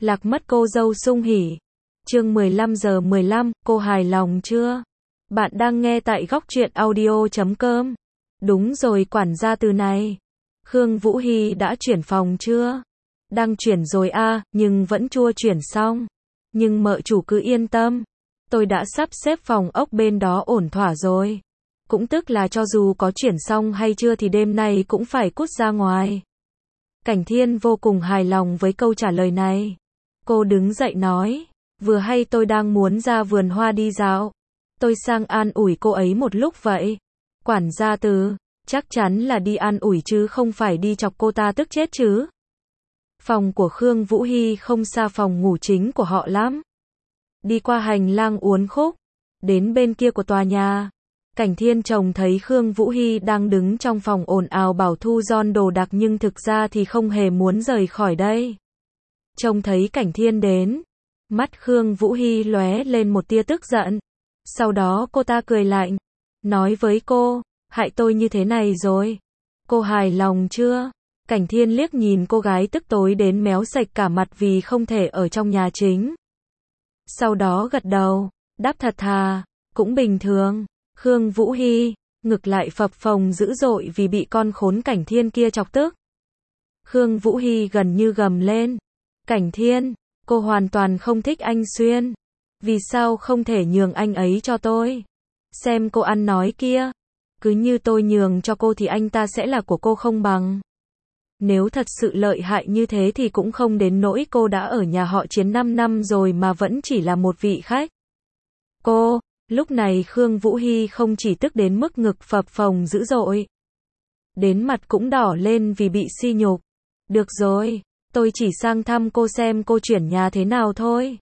Lạc mất cô dâu sung hỉ. Chương 15:15, cô hài lòng chưa? Bạn đang nghe tại góc truyện audio.com. Đúng rồi, quản gia từ này. Khương Vũ Hy đã chuyển phòng chưa? Đang chuyển rồi nhưng vẫn chưa chuyển xong. Nhưng mợ chủ cứ yên tâm. Tôi đã sắp xếp phòng ốc bên đó ổn thỏa rồi. Cũng tức là cho dù có chuyển xong hay chưa thì đêm nay cũng phải cút ra ngoài. Cảnh Thiên vô cùng hài lòng với câu trả lời này. Cô đứng dậy nói, vừa hay tôi đang muốn ra vườn hoa đi dạo. Tôi sang an ủi cô ấy một lúc vậy. Quản gia Từ, chắc chắn là đi an ủi chứ không phải đi chọc cô ta tức chết chứ. Phòng của Khương Vũ Hy không xa phòng ngủ chính của họ lắm. Đi qua hành lang uốn khúc, đến bên kia của tòa nhà. Cảnh Thiên trông thấy Khương Vũ Hy đang đứng trong phòng ồn ào bảo thu gom đồ đạc nhưng thực ra thì không hề muốn rời khỏi đây. Trông thấy Cảnh Thiên đến, mắt Khương Vũ Hy lóe lên một tia tức giận. Sau đó cô ta cười lạnh, nói với cô, hại tôi như thế này rồi. Cô hài lòng chưa? Cảnh Thiên liếc nhìn cô gái tức tối đến méo sạch cả mặt vì không thể ở trong nhà chính. Sau đó gật đầu, đáp thật thà, cũng bình thường. Khương Vũ Hy, ngực lại phập phồng dữ dội vì bị con khốn Cảnh Thiên kia chọc tức. Khương Vũ Hy gần như gầm lên. Cảnh Thiên, cô hoàn toàn không thích anh Xuyên. Vì sao không thể nhường anh ấy cho tôi? Xem cô ăn nói kia. Cứ như tôi nhường cho cô thì anh ta sẽ là của cô không bằng. Nếu thật sự lợi hại như thế thì cũng không đến nỗi cô đã ở nhà họ Chiến 5 năm rồi mà vẫn chỉ là một vị khách. Cô, lúc này Khương Vũ Hy không chỉ tức đến mức ngực phập phồng dữ dội. Đến mặt cũng đỏ lên vì bị sỉ nhục. Được rồi, tôi chỉ sang thăm cô xem cô chuyển nhà thế nào thôi.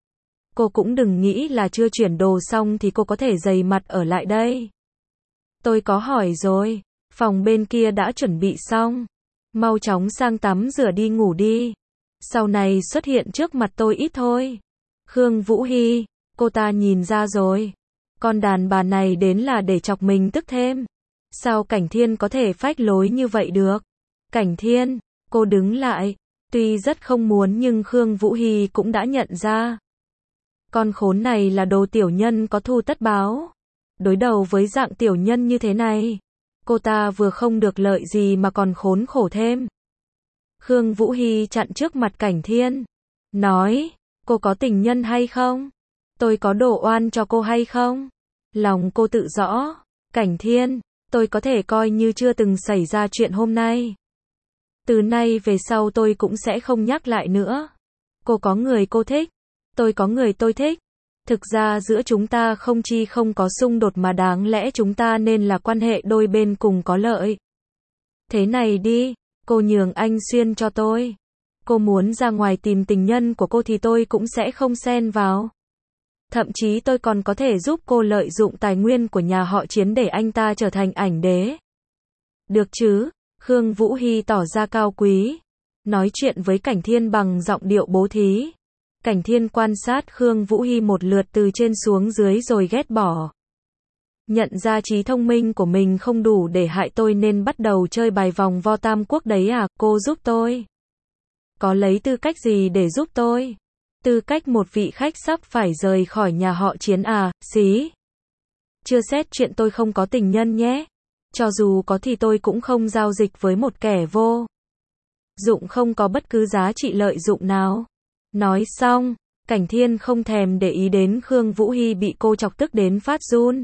Cô cũng đừng nghĩ là chưa chuyển đồ xong thì cô có thể dày mặt ở lại đây. Tôi có hỏi rồi, phòng bên kia đã chuẩn bị xong. Mau chóng sang tắm rửa đi ngủ đi. Sau này xuất hiện trước mặt tôi ít thôi. Khương Vũ Hy, cô ta nhìn ra rồi. Con đàn bà này đến là để chọc mình tức thêm. Sao Cảnh Thiên có thể phách lối như vậy được? Cảnh Thiên, cô đứng lại. Tuy rất không muốn nhưng Khương Vũ Hy cũng đã nhận ra. Con khốn này là đồ tiểu nhân có thù tất báo. Đối đầu với dạng tiểu nhân như thế này, cô ta vừa không được lợi gì mà còn khốn khổ thêm. Khương Vũ Hy chặn trước mặt Cảnh Thiên. Nói, cô có tình nhân hay không? Tôi có đổ oan cho cô hay không? Lòng cô tự rõ. Cảnh Thiên, tôi có thể coi như chưa từng xảy ra chuyện hôm nay. Từ nay về sau tôi cũng sẽ không nhắc lại nữa. Cô có người cô thích. Tôi có người tôi thích. Thực ra giữa chúng ta không có xung đột mà đáng lẽ chúng ta nên là quan hệ đôi bên cùng có lợi. Thế này đi, cô nhường anh Xuyên cho tôi. Cô muốn ra ngoài tìm tình nhân của cô thì tôi cũng sẽ không xen vào. Thậm chí tôi còn có thể giúp cô lợi dụng tài nguyên của nhà họ Chiến để anh ta trở thành ảnh đế. Được chứ? Khương Vũ Hy tỏ ra cao quý. Nói chuyện với Cảnh Thiên bằng giọng điệu bố thí. Cảnh Thiên quan sát Khương Vũ Hy một lượt từ trên xuống dưới rồi ghét bỏ. Nhận ra trí thông minh của mình không đủ để hại tôi nên bắt đầu chơi bài vòng vo tam quốc đấy à, cô giúp tôi. Có lấy tư cách gì để giúp tôi? Tư cách một vị khách sắp phải rời khỏi nhà họ Chiến à, xí. Chưa xét chuyện tôi không có tình nhân nhé. Cho dù có thì tôi cũng không giao dịch với một kẻ vô dụng không có bất cứ giá trị lợi dụng nào. Nói xong, Cảnh Thiên không thèm để ý đến Khương Vũ Hy bị cô chọc tức đến phát run.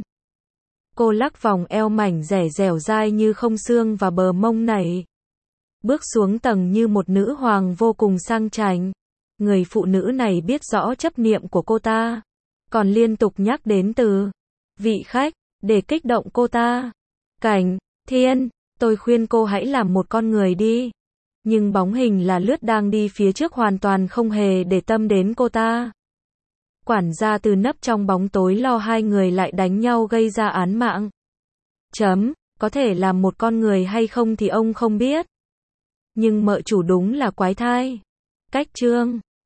Cô lắc vòng eo mảnh dẻ dẻo dai như không xương và bờ mông nảy. Bước xuống tầng như một nữ hoàng vô cùng sang chảnh. Người phụ nữ này biết rõ chấp niệm của cô ta. Còn liên tục nhắc đến từ vị khách, để kích động cô ta. Cảnh Thiên, tôi khuyên cô hãy làm một con người đi. Nhưng bóng hình là lướt đang đi phía trước hoàn toàn không hề để tâm đến cô ta. Quản gia Từ nấp trong bóng tối lo hai người lại đánh nhau gây ra án mạng. Có thể làm một con người hay không thì ông không biết. Nhưng mợ chủ đúng là quái thai. Cách chương